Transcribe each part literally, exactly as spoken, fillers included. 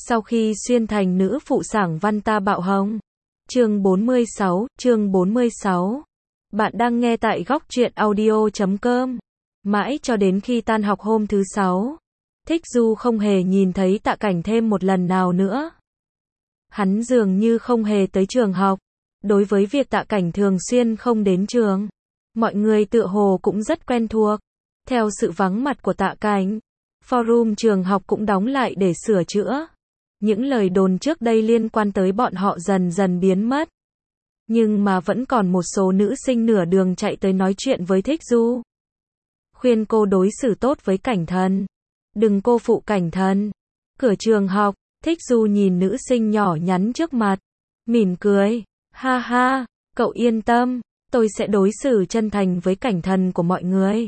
Sau khi xuyên thành nữ phụ sảng văn ta bạo hồng. Chương bốn mươi sáu, chương bốn mươi sáu. Bạn đang nghe tại góc truyện audio chấm com. Mãi cho đến khi tan học hôm thứ sáu, Thích Du không hề nhìn thấy Tạ Cảnh thêm một lần nào nữa. Hắn dường như không hề tới trường học. Đối với việc Tạ Cảnh thường xuyên không đến trường, mọi người tựa hồ cũng rất quen thuộc. Theo sự vắng mặt của Tạ Cảnh, forum trường học cũng đóng lại để sửa chữa. Những lời đồn trước đây liên quan tới bọn họ dần dần biến mất. Nhưng mà vẫn còn một số nữ sinh nửa đường chạy tới nói chuyện với Thích Du. Khuyên cô đối xử tốt với Cảnh Thần. Đừng cô phụ Cảnh Thần. Cửa trường học, Thích Du nhìn nữ sinh nhỏ nhắn trước mặt. Mỉm cười. Ha ha, cậu yên tâm, tôi sẽ đối xử chân thành với Cảnh Thần của mọi người.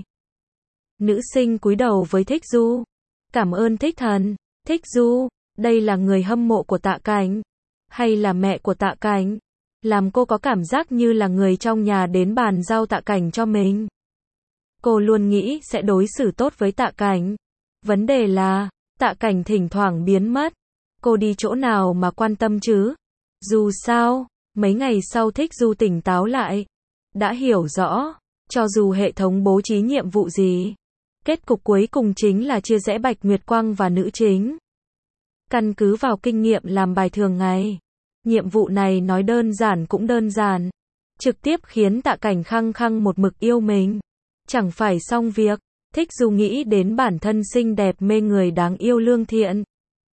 Nữ sinh cúi đầu với Thích Du. Cảm ơn Thích Thần. Thích Du, đây là người hâm mộ của Tạ Cảnh, hay là mẹ của Tạ Cảnh? Làm cô có cảm giác như là người trong nhà đến bàn giao Tạ Cảnh cho mình. Cô luôn nghĩ sẽ đối xử tốt với Tạ Cảnh. Vấn đề là, Tạ Cảnh thỉnh thoảng biến mất. Cô đi chỗ nào mà quan tâm chứ? Dù sao, mấy ngày sau Thích Du tỉnh táo lại. Đã hiểu rõ, cho dù hệ thống bố trí nhiệm vụ gì, kết cục cuối cùng chính là chia rẽ Bạch Nguyệt Quang và nữ chính. Căn cứ vào kinh nghiệm làm bài thường ngày, nhiệm vụ này nói đơn giản cũng đơn giản. Trực tiếp khiến Tạ Cảnh khăng khăng một mực yêu mình. Chẳng phải xong việc. Thích Du nghĩ đến bản thân xinh đẹp mê người đáng yêu lương thiện.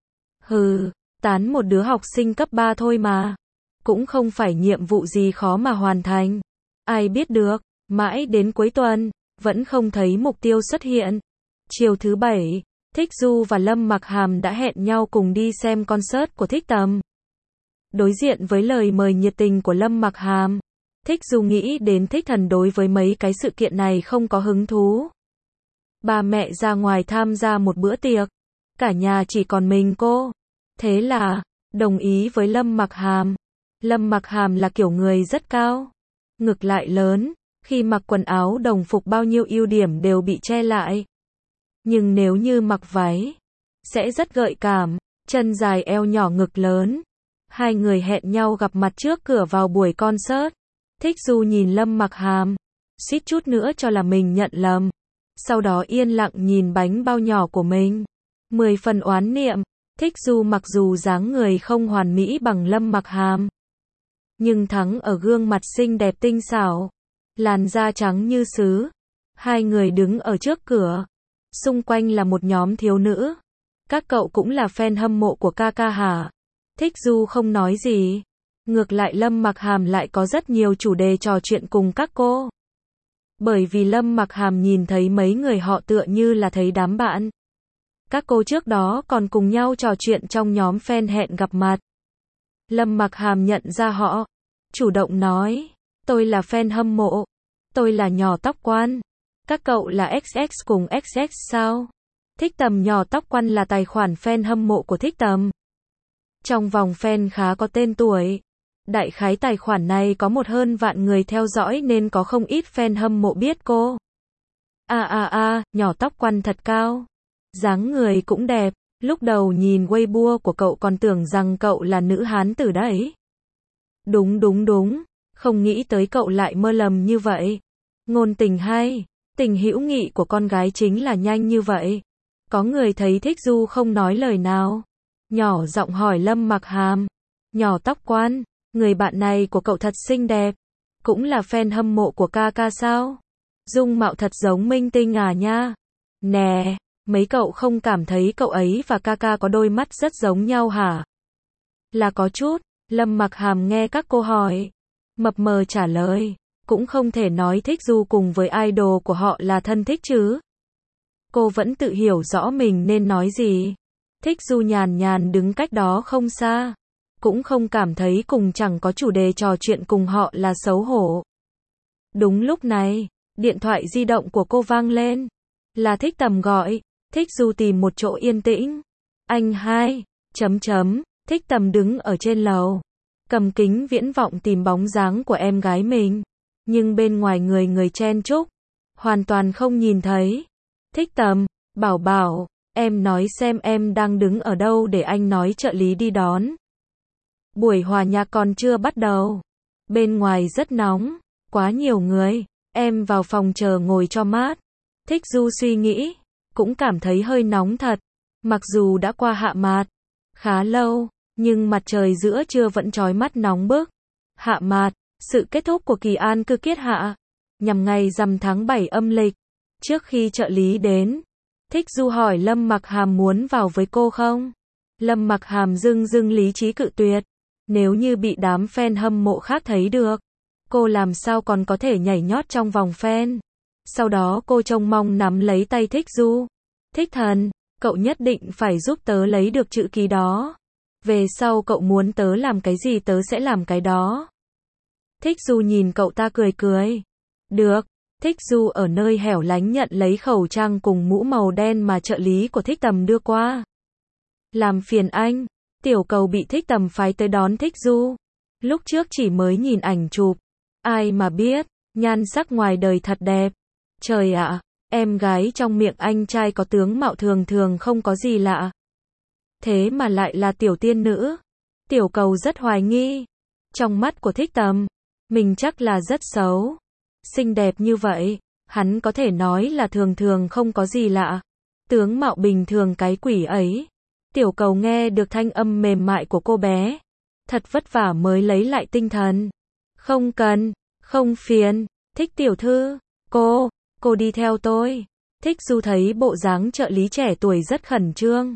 Hừ, tán một đứa học sinh cấp ba thôi mà. Cũng không phải nhiệm vụ gì khó mà hoàn thành. Ai biết được, mãi đến cuối tuần, vẫn không thấy mục tiêu xuất hiện. Chiều thứ bảy, Thích Du và Lâm Mặc Hàm đã hẹn nhau cùng đi xem concert của Thích Tầm. Đối diện với lời mời nhiệt tình của Lâm Mặc Hàm, Thích Du nghĩ đến Thích Thần đối với mấy cái sự kiện này không có hứng thú. Ba mẹ ra ngoài tham gia một bữa tiệc, cả nhà chỉ còn mình cô. Thế là, đồng ý với Lâm Mặc Hàm. Lâm Mặc Hàm là kiểu người rất cao, ngực lại lớn, khi mặc quần áo đồng phục bao nhiêu ưu điểm đều bị che lại. Nhưng nếu như mặc váy, sẽ rất gợi cảm, chân dài eo nhỏ ngực lớn. Hai người hẹn nhau gặp mặt trước cửa vào buổi concert. Thích Du nhìn Lâm Mặc Hàm, suýt chút nữa cho là mình nhận lầm. Sau đó yên lặng nhìn bánh bao nhỏ của mình. Mười phần oán niệm, Thích Du mặc dù dáng người không hoàn mỹ bằng Lâm Mặc Hàm, nhưng thắng ở gương mặt xinh đẹp tinh xảo, làn da trắng như sứ. Hai người đứng ở trước cửa. Xung quanh là một nhóm thiếu nữ. Các cậu cũng là fan hâm mộ của ca ca hả? Thích Du không nói gì. Ngược lại Lâm Mặc Hàm lại có rất nhiều chủ đề trò chuyện cùng các cô. Bởi vì Lâm Mặc Hàm nhìn thấy mấy người họ tựa như là thấy đám bạn. Các cô trước đó còn cùng nhau trò chuyện trong nhóm fan hẹn gặp mặt. Lâm Mặc Hàm nhận ra họ, chủ động nói, tôi là fan hâm mộ, tôi là nhỏ tóc quan. Các cậu là ích ích cùng ích ích sao? Thích Tầm nhỏ tóc quan là tài khoản fan hâm mộ của Thích Tầm. Trong vòng fan khá có tên tuổi. Đại khái tài khoản này có một hơn vạn người theo dõi nên có không ít fan hâm mộ biết cô. À à à, nhỏ tóc quan thật cao. Dáng người cũng đẹp. Lúc đầu nhìn Weibo của cậu còn tưởng rằng cậu là nữ hán tử đấy. Đúng đúng đúng. Không nghĩ tới cậu lại mơ lầm như vậy. Ngôn tình hay. Tình hữu nghị của con gái chính là nhanh như vậy. Có người thấy Thích Du không nói lời nào, nhỏ giọng hỏi Lâm Mặc Hàm. Nhỏ tóc quan, người bạn này của cậu thật xinh đẹp. Cũng là fan hâm mộ của ca ca sao? Dung mạo thật giống minh tinh à nha. Nè, mấy cậu không cảm thấy cậu ấy và ca ca có đôi mắt rất giống nhau hả? Là có chút. Lâm Mặc Hàm nghe các cô hỏi, mập mờ trả lời. Cũng không thể nói Thích Du cùng với idol của họ là thân thích chứ. Cô vẫn tự hiểu rõ mình nên nói gì. Thích Du nhàn nhàn đứng cách đó không xa. Cũng không cảm thấy cùng chẳng có chủ đề trò chuyện cùng họ là xấu hổ. Đúng lúc này, điện thoại di động của cô vang lên. Là Thích Tầm gọi. Thích Du tìm một chỗ yên tĩnh. Anh hai, chấm chấm, Thích Tầm đứng ở trên lầu. Cầm kính viễn vọng tìm bóng dáng của em gái mình. Nhưng bên ngoài người người chen chúc, hoàn toàn không nhìn thấy. Thích Tầm, bảo bảo, em nói xem em đang đứng ở đâu để anh nói trợ lý đi đón. Buổi hòa nhạc còn chưa bắt đầu. Bên ngoài rất nóng, quá nhiều người, em vào phòng chờ ngồi cho mát. Thích Du suy nghĩ, cũng cảm thấy hơi nóng thật. Mặc dù đã qua hạ mạt khá lâu, nhưng mặt trời giữa trưa vẫn chói mắt nóng bức. Hạ mạt, sự kết thúc của kỳ an cư kiết hạ, nhằm ngày rằm tháng bảy âm lịch. Trước khi trợ lý đến, Thích Du hỏi Lâm Mặc Hàm muốn vào với cô không? Lâm Mặc Hàm dưng dưng lý trí cự tuyệt. Nếu như bị đám fan hâm mộ khác thấy được, cô làm sao còn có thể nhảy nhót trong vòng fan. Sau đó cô trông mong nắm lấy tay Thích Du. Thích thần, cậu nhất định phải giúp tớ lấy được chữ ký đó. Về sau cậu muốn tớ làm cái gì tớ sẽ làm cái đó. Thích Du nhìn cậu ta cười cười. Được. Thích Du ở nơi hẻo lánh nhận lấy khẩu trang cùng mũ màu đen mà trợ lý của Thích Tầm đưa qua. Làm phiền anh. Tiểu Cầu bị Thích Tầm phái tới đón Thích Du. Lúc trước chỉ mới nhìn ảnh chụp. Ai mà biết, nhan sắc ngoài đời thật đẹp. Trời ạ, em gái trong miệng anh trai có tướng mạo thường thường không có gì lạ. Thế mà lại là tiểu tiên nữ. Tiểu Cầu rất hoài nghi. Trong mắt của Thích Tầm, mình chắc là rất xấu. Xinh đẹp như vậy, hắn có thể nói là thường thường không có gì lạ. Tướng mạo bình thường cái quỷ ấy. Tiểu Cầu nghe được thanh âm mềm mại của cô bé. Thật vất vả mới lấy lại tinh thần. Không cần, không phiền. Thích tiểu thư, cô, cô đi theo tôi. Thích Du thấy bộ dáng trợ lý trẻ tuổi rất khẩn trương.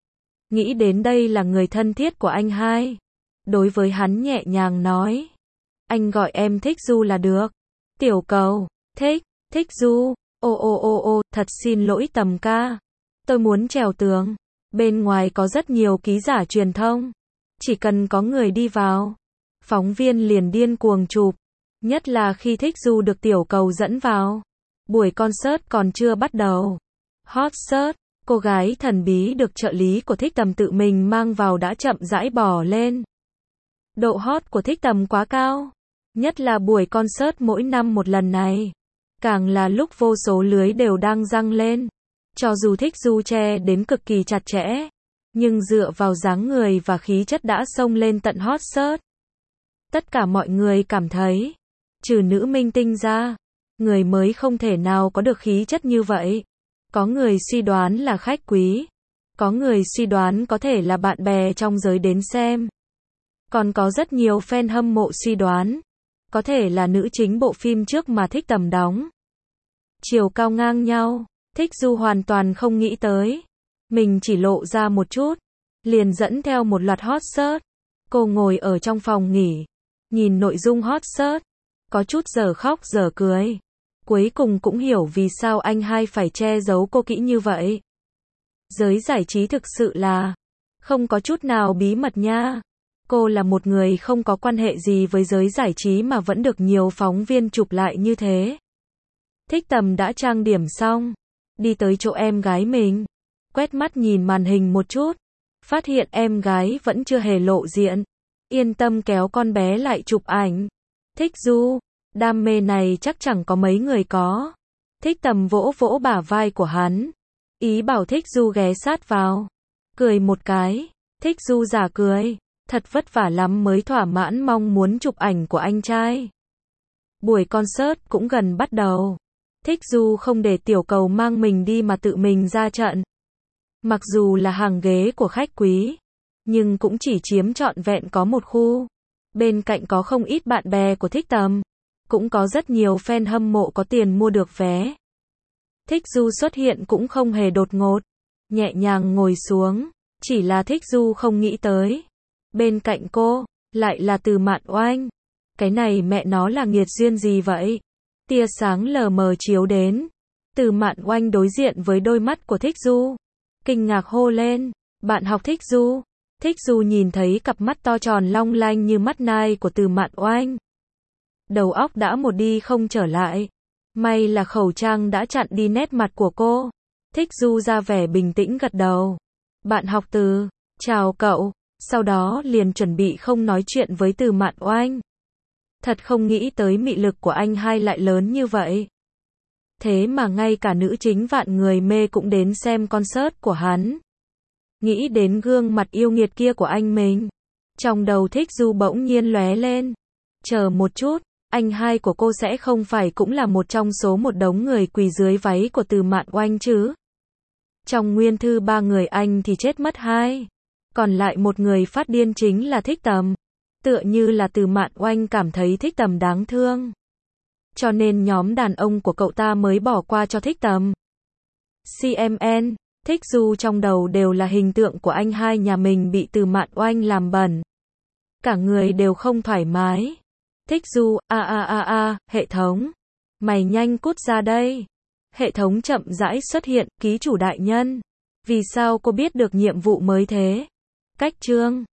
Nghĩ đến đây là người thân thiết của anh hai. Đối với hắn nhẹ nhàng nói. Anh gọi em Thích Du là được. Tiểu Cầu, thích, Thích Du, ô ô ô ô, thật xin lỗi Tầm ca. Tôi muốn trèo tường. Bên ngoài có rất nhiều ký giả truyền thông. Chỉ cần có người đi vào, phóng viên liền điên cuồng chụp. Nhất là khi Thích Du được Tiểu Cầu dẫn vào. Buổi concert còn chưa bắt đầu. Hot search, cô gái thần bí được trợ lý của Thích Tầm tự mình mang vào đã chậm rãi bò lên. Độ hot của Thích Tầm quá cao. Nhất là buổi concert mỗi năm một lần này. Càng là lúc vô số lưới đều đang giăng lên. Cho dù Thích Du che đến cực kỳ chặt chẽ, nhưng dựa vào dáng người và khí chất đã xông lên tận hot search. Tất cả mọi người cảm thấy, trừ nữ minh tinh ra, người mới không thể nào có được khí chất như vậy. Có người suy đoán là khách quý. Có người suy đoán có thể là bạn bè trong giới đến xem. Còn có rất nhiều fan hâm mộ suy đoán, có thể là nữ chính bộ phim trước mà Thích Tầm đóng. Chiều cao ngang nhau, Thích Du hoàn toàn không nghĩ tới. Mình chỉ lộ ra một chút, liền dẫn theo một loạt hot search. Cô ngồi ở trong phòng nghỉ, nhìn nội dung hot search, có chút giờ khóc giờ cười. Cuối cùng cũng hiểu vì sao anh hai phải che giấu cô kỹ như vậy. Giới giải trí thực sự là không có chút nào bí mật nha. Cô là một người không có quan hệ gì với giới giải trí mà vẫn được nhiều phóng viên chụp lại như thế. Thích Tầm đã trang điểm xong, đi tới chỗ em gái mình, quét mắt nhìn màn hình một chút, phát hiện em gái vẫn chưa hề lộ diện. Yên tâm kéo con bé lại chụp ảnh. Thích Du, đam mê này chắc chẳng có mấy người có. Thích Tầm vỗ vỗ bả vai của hắn, ý bảo Thích Du ghé sát vào. Cười một cái, Thích Du giả cười, thật vất vả lắm mới thỏa mãn mong muốn chụp ảnh của anh trai. Buổi concert cũng gần bắt đầu. Thích Du không để Tiểu Cầu mang mình đi mà tự mình ra trận. Mặc dù là hàng ghế của khách quý, nhưng cũng chỉ chiếm trọn vẹn có một khu. Bên cạnh có không ít bạn bè của Thích Tầm, cũng có rất nhiều fan hâm mộ có tiền mua được vé. Thích Du xuất hiện cũng không hề đột ngột, nhẹ nhàng ngồi xuống, chỉ là Thích Du không nghĩ tới. Bên cạnh cô, lại là Từ Mạn Oanh. Cái này mẹ nó là nghiệt duyên gì vậy? Tia sáng lờ mờ chiếu đến. Từ Mạn Oanh đối diện với đôi mắt của Thích Du. Kinh ngạc hô lên, bạn học Thích Du. Thích Du nhìn thấy cặp mắt to tròn long lanh như mắt nai của Từ Mạn Oanh. Đầu óc đã một đi không trở lại. May là khẩu trang đã chặn đi nét mặt của cô. Thích Du ra vẻ bình tĩnh gật đầu. Bạn học Từ, chào cậu. Sau đó liền chuẩn bị không nói chuyện với Từ Mạn Oanh. Thật không nghĩ tới mị lực của anh hai lại lớn như vậy. Thế mà ngay cả nữ chính vạn người mê cũng đến xem concert của hắn. Nghĩ đến gương mặt yêu nghiệt kia của anh mình, trong đầu Thích Du bỗng nhiên lóe lên. Chờ một chút, anh hai của cô sẽ không phải cũng là một trong số một đống người quỳ dưới váy của Từ Mạn Oanh chứ? Trong nguyên thư ba người anh thì chết mất hai. Còn lại một người phát điên chính là Thích Tầm. Tựa như là Từ Mạn Oanh cảm thấy Thích Tầm đáng thương, cho nên nhóm đàn ông của cậu ta mới bỏ qua cho Thích Tầm. xê em en, Thích Du trong đầu đều là hình tượng của anh hai nhà mình bị Từ Mạn Oanh làm bẩn. Cả người đều không thoải mái. Thích Du, a a a a, hệ thống. Mày nhanh cút ra đây. Hệ thống chậm rãi xuất hiện, ký chủ đại nhân. Vì sao cô biết được nhiệm vụ mới thế? Cách chương